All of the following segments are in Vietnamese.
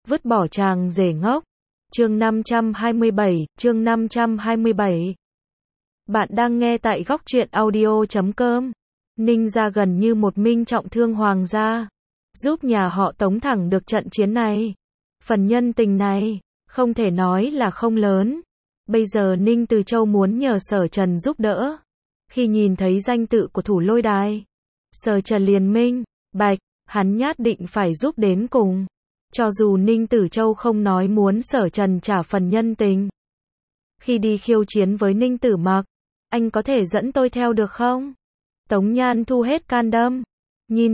Vứt bỏ chàng rể ngốc. Chương 527. Bạn đang nghe tại góc truyện audio.com. Ninh gia gần như một minh trọng thương hoàng gia, giúp nhà họ Tống thẳng được trận chiến này. Phần nhân tình này, không thể nói là không lớn. Bây giờ Ninh Từ Châu muốn nhờ Sở Trần giúp đỡ. Khi nhìn thấy danh tự của thủ lôi đài, Sở Trần liền minh bạch, hắn nhất định phải giúp đến cùng. Cho dù Ninh Tử Châu không nói muốn Sở Trần trả phần nhân tình. Khi đi khiêu chiến với Ninh Tử Mặc, anh có thể dẫn tôi theo được không? Tống Nhan thu hết can đảm, nhìn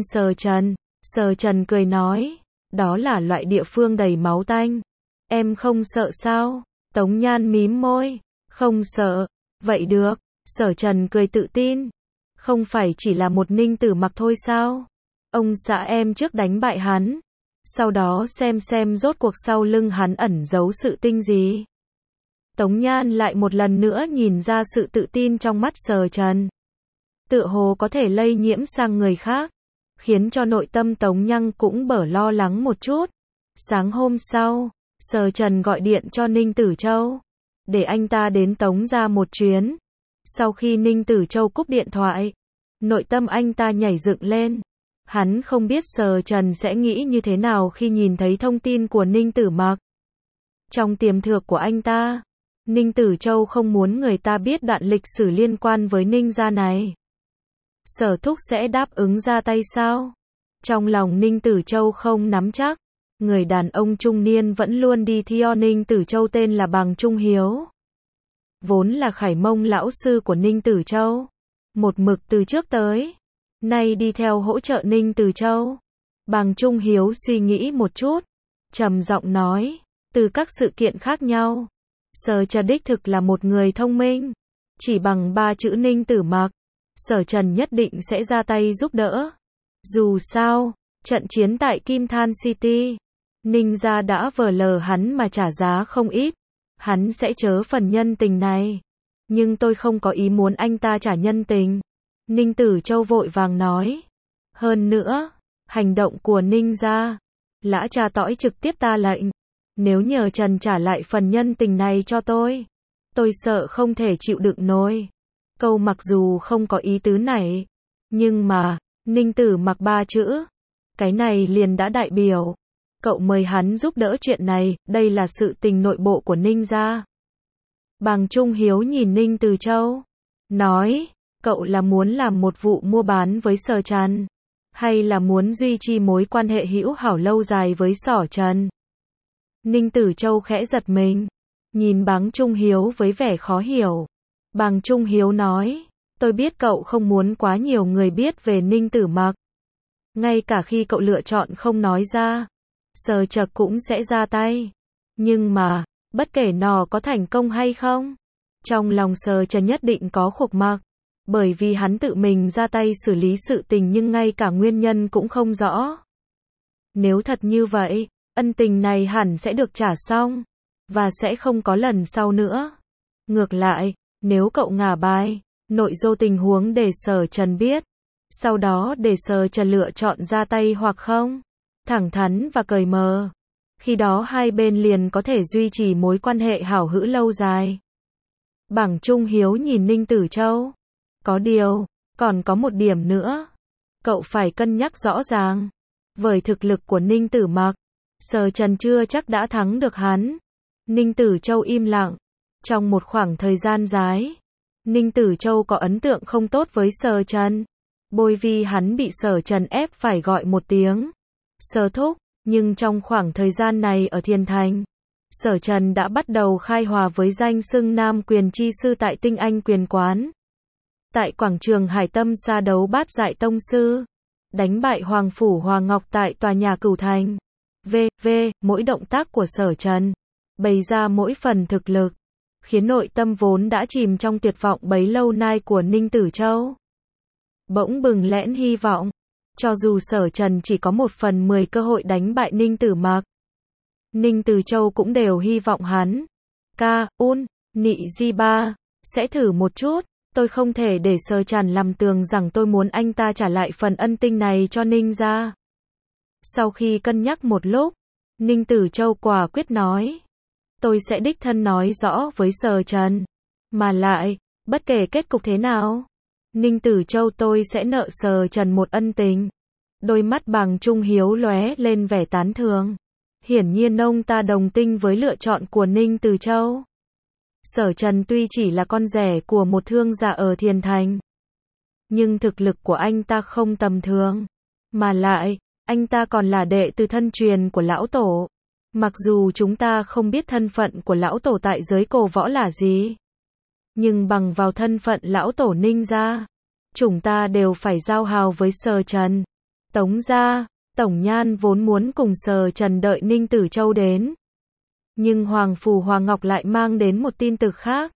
Sở Trần cười nói, đó là loại địa phương đầy máu tanh. Em không sợ sao? Tống Nhan mím môi, không sợ. Vậy được, Sở Trần cười tự tin. Không phải chỉ là một Ninh Tử Mặc thôi sao? Ông xã em trước đánh bại hắn, sau đó xem rốt cuộc sau lưng hắn ẩn giấu sự tinh gì. Tống Nhan lại một lần nữa nhìn ra sự tự tin trong mắt Sở Trần. Tựa hồ có thể lây nhiễm sang người khác, khiến cho nội tâm Tống Nhan cũng bở lo lắng một chút. Sáng hôm sau, Sở Trần gọi điện cho Ninh Tử Châu, để anh ta đến Tống gia một chuyến. Sau khi Ninh Tử Châu cúp điện thoại, nội tâm anh ta nhảy dựng lên. Hắn không biết Sở Trần sẽ nghĩ như thế nào khi nhìn thấy thông tin của Ninh Tử Mặc. Trong tiềm thức của anh ta, Ninh Tử Châu không muốn người ta biết đoạn lịch sử liên quan với Ninh gia này. Sở thúc sẽ đáp ứng ra tay sao? Trong lòng Ninh Tử Châu không nắm chắc. Người đàn ông trung niên vẫn luôn đi theo Ninh Tử Châu tên là Bàng Trung Hiếu, vốn là Khải Mông lão sư của Ninh Tử Châu, một mực từ trước tới nay đi theo hỗ trợ Ninh Tử Châu. Bàng Trung Hiếu suy nghĩ một chút, trầm giọng nói, từ các sự kiện khác nhau, Sở Trần đích thực là một người thông minh. Chỉ bằng 3 chữ Ninh Tử Mặc, Sở Trần nhất định sẽ ra tay giúp đỡ. Dù sao, trận chiến tại Kim Than City, Ninh gia đã vờ lờ hắn mà trả giá không ít. Hắn sẽ chớ phần nhân tình này. Nhưng tôi không có ý muốn anh ta trả nhân tình. Ninh Tử Châu vội vàng nói. Hơn nữa, hành động của Ninh gia, lã cha tõi trực tiếp ta lệnh. Nếu nhờ Trần trả lại phần nhân tình này cho tôi sợ không thể chịu đựng nổi. Câu mặc dù không có ý tứ này, nhưng mà, Ninh Tử Mặc 3 chữ, cái này liền đã đại biểu cậu mời hắn giúp đỡ chuyện này, đây là sự tình nội bộ của Ninh gia. Bàng Trung Hiếu nhìn Ninh Tử Châu, nói, cậu là muốn làm một vụ mua bán với Sở Trần, hay là muốn duy trì mối quan hệ hữu hảo lâu dài với Sở Trần? Ninh Tử Châu khẽ giật mình, nhìn Bàng Trung Hiếu với vẻ khó hiểu. Bàng Trung Hiếu nói, tôi biết cậu không muốn quá nhiều người biết về Ninh Tử Mặc. Ngay cả khi cậu lựa chọn không nói ra, Sở Trần cũng sẽ ra tay. Nhưng mà, bất kể nó có thành công hay không, trong lòng Sở Trần nhất định có khúc mắc. Bởi vì hắn tự mình ra tay xử lý sự tình nhưng ngay cả nguyên nhân cũng không rõ. Nếu thật như vậy, ân tình này hẳn sẽ được trả xong, và sẽ không có lần sau nữa. Ngược lại, nếu cậu ngả bài, nội dung tình huống để Sở Trần biết, sau đó để Sở Trần lựa chọn ra tay hoặc không, thẳng thắn và cởi mở, khi đó hai bên liền có thể duy trì mối quan hệ hảo hữu lâu dài. Bàng Trung Hiếu nhìn Ninh Tử Châu, có điều, còn có một điểm nữa, cậu phải cân nhắc rõ ràng. Với thực lực của Ninh Tử Mặc, Sở Trần chưa chắc đã thắng được hắn. Ninh Tử Châu im lặng. Trong một khoảng thời gian dài, Ninh Tử Châu có ấn tượng không tốt với Sở Trần, bởi vì hắn bị Sở Trần ép phải gọi một tiếng Sở thúc. Nhưng trong khoảng thời gian này ở Thiên Thành, Sở Trần đã bắt đầu khai hòa với danh xưng Nam Quyền Chi Sư tại Tinh Anh Quyền Quán. Tại quảng trường Hải Tâm sa đấu bát dại tông sư, đánh bại Hoàng Phủ Hoàng Ngọc tại tòa nhà Cửu Thành. Mỗi động tác của Sở Trần bày ra mỗi phần thực lực, khiến nội tâm vốn đã chìm trong tuyệt vọng bấy lâu nay của Ninh Tử Châu bỗng bừng lẽn hy vọng. Cho dù Sở Trần chỉ có 1/10 cơ hội đánh bại Ninh Tử Mặc, Ninh Tử Châu cũng đều hy vọng hắn Nị Di Ba sẽ thử một chút. Tôi không thể để Sở Trần làm tường rằng tôi muốn anh ta trả lại phần ân tình này cho Ninh gia. Sau khi cân nhắc một lúc, Ninh Tử Châu quả quyết nói. Tôi sẽ đích thân nói rõ với Sở Trần. Mà lại, bất kể kết cục thế nào, Ninh Tử Châu tôi sẽ nợ Sở Trần một ân tình. Đôi mắt Bàng Trung Hiếu lóe lên vẻ tán thưởng. Hiển nhiên ông ta đồng tình với lựa chọn của Ninh Tử Châu. Sở Trần tuy chỉ là con rể của một thương gia ở Thiền Thành, nhưng thực lực của anh ta không tầm thường. Mà lại, anh ta còn là đệ tử thân truyền của lão tổ. Mặc dù chúng ta không biết thân phận của lão tổ tại giới cổ võ là gì, nhưng bằng vào thân phận lão tổ Ninh gia, chúng ta đều phải giao hảo với Sở Trần. Tống gia, Tổng Nhan vốn muốn cùng Sở Trần đợi Ninh Tử Châu đến. Nhưng Hoàng Phủ Hoàng Ngọc lại mang đến một tin tức khác.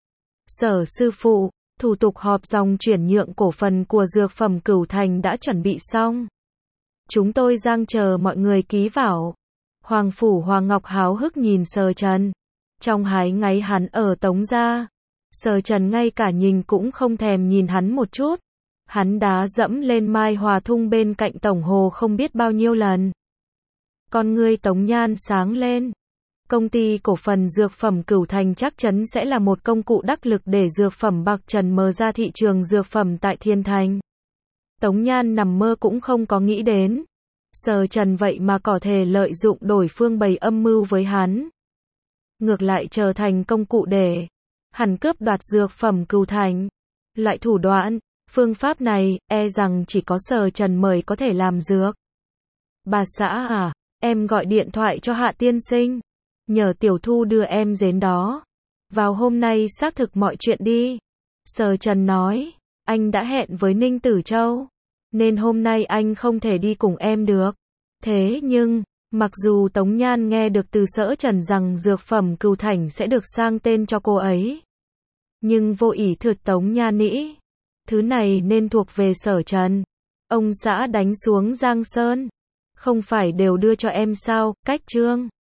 Sở sư phụ, thủ tục họp dòng chuyển nhượng cổ phần của dược phẩm Cửu Thành đã chuẩn bị xong. Chúng tôi đang chờ mọi người ký vào. Hoàng Phủ Hoàng Ngọc háo hức nhìn Sở Trần. Trong hái ngáy hắn ở Tống gia, Sở Trần ngay cả nhìn cũng không thèm nhìn hắn một chút. Hắn đá dẫm lên Mai Hòa Thung bên cạnh Tổng Hồ không biết bao nhiêu lần. Con ngươi Tống Nhan sáng lên. Công ty cổ phần dược phẩm Cửu Thành chắc chắn sẽ là một công cụ đắc lực để dược phẩm Bạc Trần mở ra thị trường dược phẩm tại Thiên Thành. Tống Nhan nằm mơ cũng không có nghĩ đến. Sở Trần vậy mà có thể lợi dụng đối phương bày âm mưu với hắn. Ngược lại trở thành công cụ để hắn cướp đoạt dược phẩm Cửu Thành. Loại thủ đoạn, phương pháp này, e rằng chỉ có Sở Trần mới có thể làm được. Bà xã à, em gọi điện thoại cho Hạ tiên sinh. Nhờ Tiểu Thu đưa em đến đó. Vào hôm nay xác thực mọi chuyện đi. Sở Trần nói, anh đã hẹn với Ninh Tử Châu, nên hôm nay anh không thể đi cùng em được. Thế nhưng, mặc dù Tống Nhan nghe được từ Sở Trần rằng dược phẩm Cửu Thành sẽ được sang tên cho cô ấy, nhưng vô ý thức Tống Nhan nghĩ, thứ này nên thuộc về Sở Trần. Ông xã đánh xuống Giang Sơn, không phải đều đưa cho em sao, cách trương.